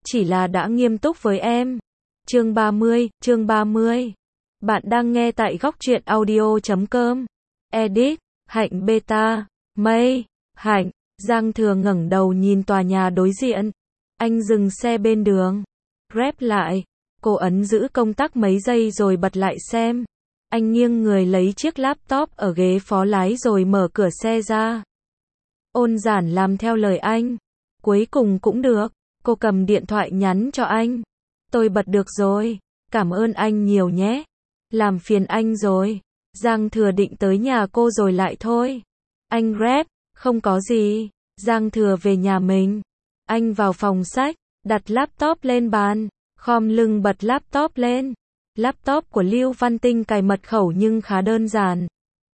chỉ là đã nghiêm túc với em. Chương 30. Bạn đang nghe tại góc truyện audio.com. Edit, Hạnh Beta, Mây, Hạnh. Giang Thừa ngẩng đầu nhìn tòa nhà đối diện. Anh dừng xe bên đường. Rep lại. Cô ấn giữ công tắc mấy giây rồi bật lại xem. Anh nghiêng người lấy chiếc laptop ở ghế phó lái rồi mở cửa xe ra. Ôn Giản làm theo lời anh. Cuối cùng cũng được. Cô cầm điện thoại nhắn cho anh. Tôi bật được rồi. Cảm ơn anh nhiều nhé. Làm phiền anh rồi. Giang Thừa định tới nhà cô rồi lại thôi. Anh rep, không có gì. Giang Thừa về nhà mình. Anh vào phòng sách, đặt laptop lên bàn, khom lưng bật laptop lên. Laptop của Lưu Văn Tinh cài mật khẩu nhưng khá đơn giản.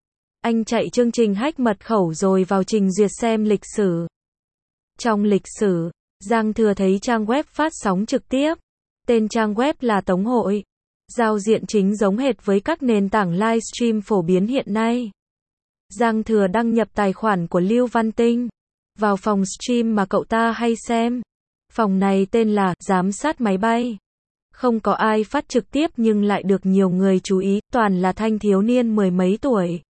Anh chạy chương trình hack mật khẩu rồi vào trình duyệt xem lịch sử. Trong lịch sử, Giang Thừa thấy trang web phát sóng trực tiếp. Tên trang web là Tống Hội. Giao diện chính giống hệt với các nền tảng livestream phổ biến hiện nay. Giang Thừa đăng nhập tài khoản của Lưu Văn Tinh. Vào phòng stream mà cậu ta hay xem. Phòng này tên là Giám sát máy bay. Không có ai phát trực tiếp nhưng lại được nhiều người chú ý, toàn là thanh thiếu niên mười mấy tuổi.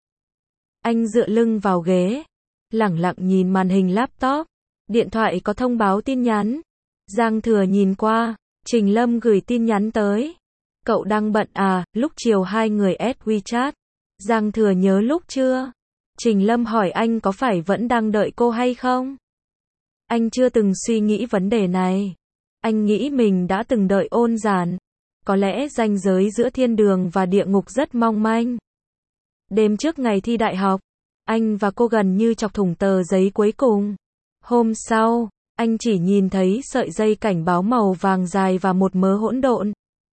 Anh dựa lưng vào ghế, lẳng lặng nhìn màn hình laptop. Điện thoại có thông báo tin nhắn. Giang Thừa nhìn qua, Trình Lâm gửi tin nhắn tới. Cậu đang bận à, lúc chiều hai người add WeChat. Giang Thừa nhớ lúc chưa? Trình Lâm hỏi anh có phải vẫn đang đợi cô hay không? Anh chưa từng suy nghĩ vấn đề này. Anh nghĩ mình đã từng đợi Ôn Giản. Có lẽ ranh giới giữa thiên đường và địa ngục rất mong manh. Đêm trước ngày thi đại học, anh và cô gần như chọc thủng tờ giấy cuối cùng. Hôm sau, anh chỉ nhìn thấy sợi dây cảnh báo màu vàng dài và một mớ hỗn độn.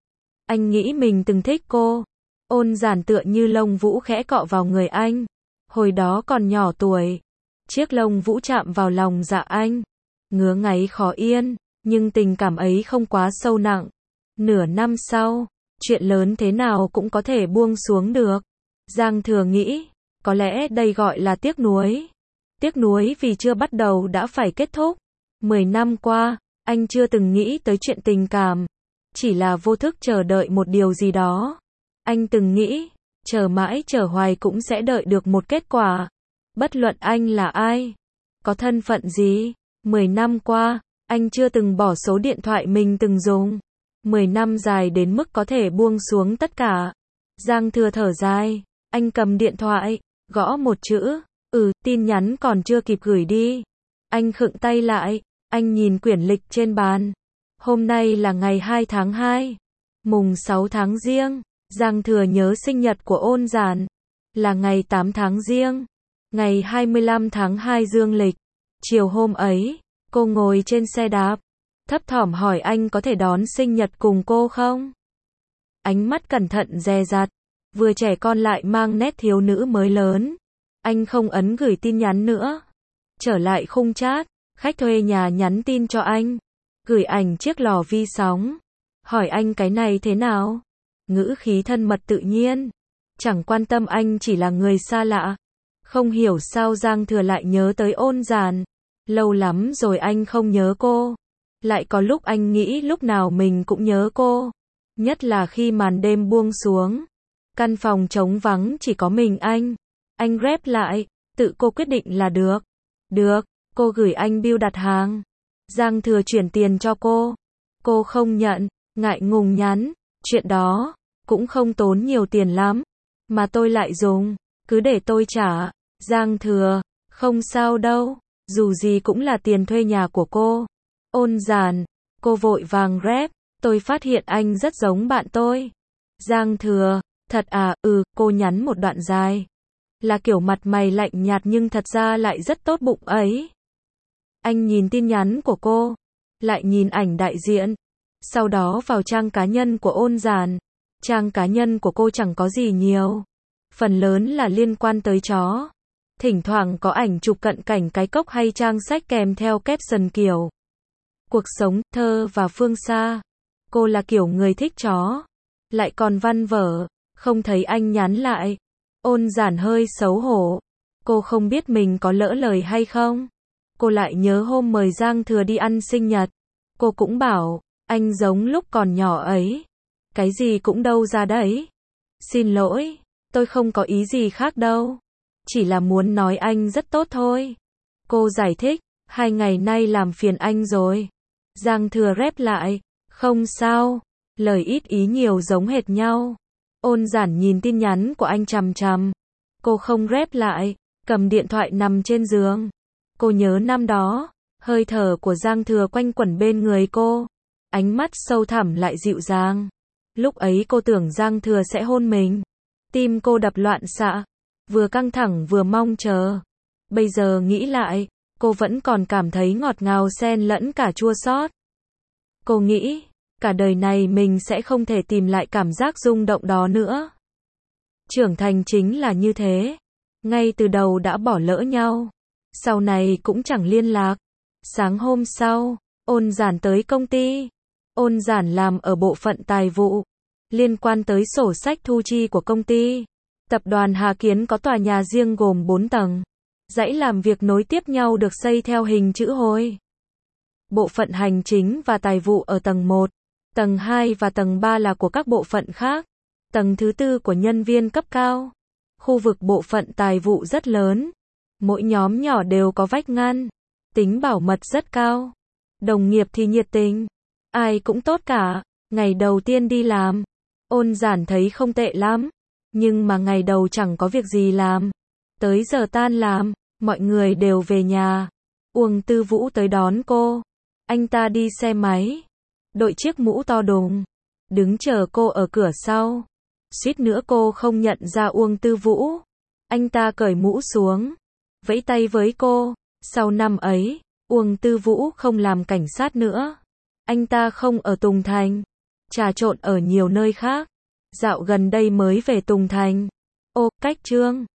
Anh nghĩ mình từng thích cô. Ôn Giản tựa như lông vũ khẽ cọ vào người anh. Hồi đó còn nhỏ tuổi. Chiếc lông vũ chạm vào lòng dạ anh. Ngứa ngáy khó yên, nhưng tình cảm ấy không quá sâu nặng. Nửa năm sau, chuyện lớn thế nào cũng có thể buông xuống được. Giang Thừa nghĩ, có lẽ đây gọi là tiếc nuối. Tiếc nuối vì chưa bắt đầu đã phải kết thúc. 10 năm qua, anh chưa từng nghĩ tới chuyện tình cảm. Chỉ là vô thức chờ đợi một điều gì đó. Anh từng nghĩ, chờ mãi chờ hoài cũng sẽ đợi được một kết quả. Bất luận anh là ai, có thân phận gì. 10 năm qua, anh chưa từng bỏ số điện thoại mình từng dùng. 10 năm dài đến mức có thể buông xuống tất cả. Giang Thừa thở dài, anh cầm điện thoại, gõ một chữ, tin nhắn còn chưa kịp gửi đi. Anh khựng tay lại, anh nhìn quyển lịch trên bàn. Hôm nay là ngày 2 tháng 2, mùng 6 tháng Giêng. Giang Thừa nhớ sinh nhật của Ôn Giản là ngày 8 tháng Giêng, ngày 25 tháng 2 dương lịch. Chiều hôm ấy, cô ngồi trên xe đạp, thấp thỏm hỏi anh có thể đón sinh nhật cùng cô không? Ánh mắt cẩn thận dè dặt, vừa trẻ con lại mang nét thiếu nữ mới lớn. Anh không ấn gửi tin nhắn nữa. Trở lại khung chat, khách thuê nhà nhắn tin cho anh, gửi ảnh chiếc lò vi sóng, hỏi anh cái này thế nào? Ngữ khí thân mật tự nhiên, chẳng quan tâm anh chỉ là người xa lạ. Không hiểu sao Giang Thừa lại nhớ tới Ôn Giản. Lâu lắm rồi anh không nhớ cô. Lại có lúc anh nghĩ lúc nào mình cũng nhớ cô. Nhất là khi màn đêm buông xuống. Căn phòng trống vắng chỉ có mình anh. Anh rep lại, tự cô quyết định là được. Được, cô gửi anh bill đặt hàng. Giang Thừa chuyển tiền cho cô. Cô không nhận, ngại ngùng nhắn. Chuyện đó, cũng không tốn nhiều tiền lắm. Mà tôi lại dùng, cứ để tôi trả. Giang Thừa, không sao đâu. Dù gì cũng là tiền thuê nhà của cô. Ôn Giản, cô vội vàng rep, tôi phát hiện anh rất giống bạn tôi. Giang Thừa, thật à, cô nhắn một đoạn dài. Là kiểu mặt mày lạnh nhạt nhưng thật ra lại rất tốt bụng ấy. Anh nhìn tin nhắn của cô, lại nhìn ảnh đại diện. Sau đó vào trang cá nhân của Ôn Giản. Trang cá nhân của cô chẳng có gì nhiều. Phần lớn là liên quan tới chó. Thỉnh thoảng có ảnh chụp cận cảnh cái cốc hay trang sách kèm theo caption kiểu cuộc sống, thơ và phương xa. Cô là kiểu người thích chó. Lại còn văn vở. Không thấy anh nhắn lại. Ôn Giản hơi xấu hổ. Cô không biết mình có lỡ lời hay không. Cô lại nhớ hôm mời Giang Thừa đi ăn sinh nhật. Cô cũng bảo, anh giống lúc còn nhỏ ấy. Cái gì cũng đâu ra đấy. Xin lỗi, tôi không có ý gì khác đâu. Chỉ là muốn nói anh rất tốt thôi. Cô giải thích, 2 ngày nay làm phiền anh rồi. Giang Thừa rép lại, không sao, lời ít ý nhiều giống hệt nhau. Ôn Giản nhìn tin nhắn của anh chằm chằm. Cô không rép lại, cầm điện thoại nằm trên giường. Cô nhớ năm đó, hơi thở của Giang Thừa quanh quẩn bên người cô. Ánh mắt sâu thẳm lại dịu dàng. Lúc ấy cô tưởng Giang Thừa sẽ hôn mình. Tim cô đập loạn xạ, vừa căng thẳng vừa mong chờ. Bây giờ nghĩ lại, cô vẫn còn cảm thấy ngọt ngào xen lẫn cả chua xót. Cô nghĩ, cả đời này mình sẽ không thể tìm lại cảm giác rung động đó nữa. Trưởng thành chính là như thế. Ngay từ đầu đã bỏ lỡ nhau. Sau này cũng chẳng liên lạc. Sáng hôm sau, Ôn Giản tới công ty. Ôn Giản làm ở bộ phận tài vụ, liên quan tới sổ sách thu chi của công ty. Tập đoàn Hà Kiến có tòa nhà riêng gồm 4 tầng. Dãy làm việc nối tiếp nhau được xây theo hình chữ hồi. Bộ phận hành chính và tài vụ ở tầng 1, tầng 2 và tầng 3 là của các bộ phận khác. Tầng thứ 4 của nhân viên cấp cao. Khu vực bộ phận tài vụ rất lớn. Mỗi nhóm nhỏ đều có vách ngăn. Tính bảo mật rất cao. Đồng nghiệp thì nhiệt tình. Ai cũng tốt cả. Ngày đầu tiên đi làm, Ôn Giản thấy không tệ lắm. Nhưng mà ngày đầu chẳng có việc gì làm. Tới giờ tan làm, mọi người đều về nhà. Uông Tư Vũ tới đón cô. Anh ta đi xe máy, đội chiếc mũ to đùng, đứng chờ cô ở cửa sau. Suýt nữa cô không nhận ra Uông Tư Vũ. Anh ta cởi mũ xuống, vẫy tay với cô. Sau năm ấy, Uông Tư Vũ không làm cảnh sát nữa. Anh ta không ở Tùng Thành, trà trộn ở nhiều nơi khác. Dạo gần đây mới về Tùng Thành. Ô, cách Trương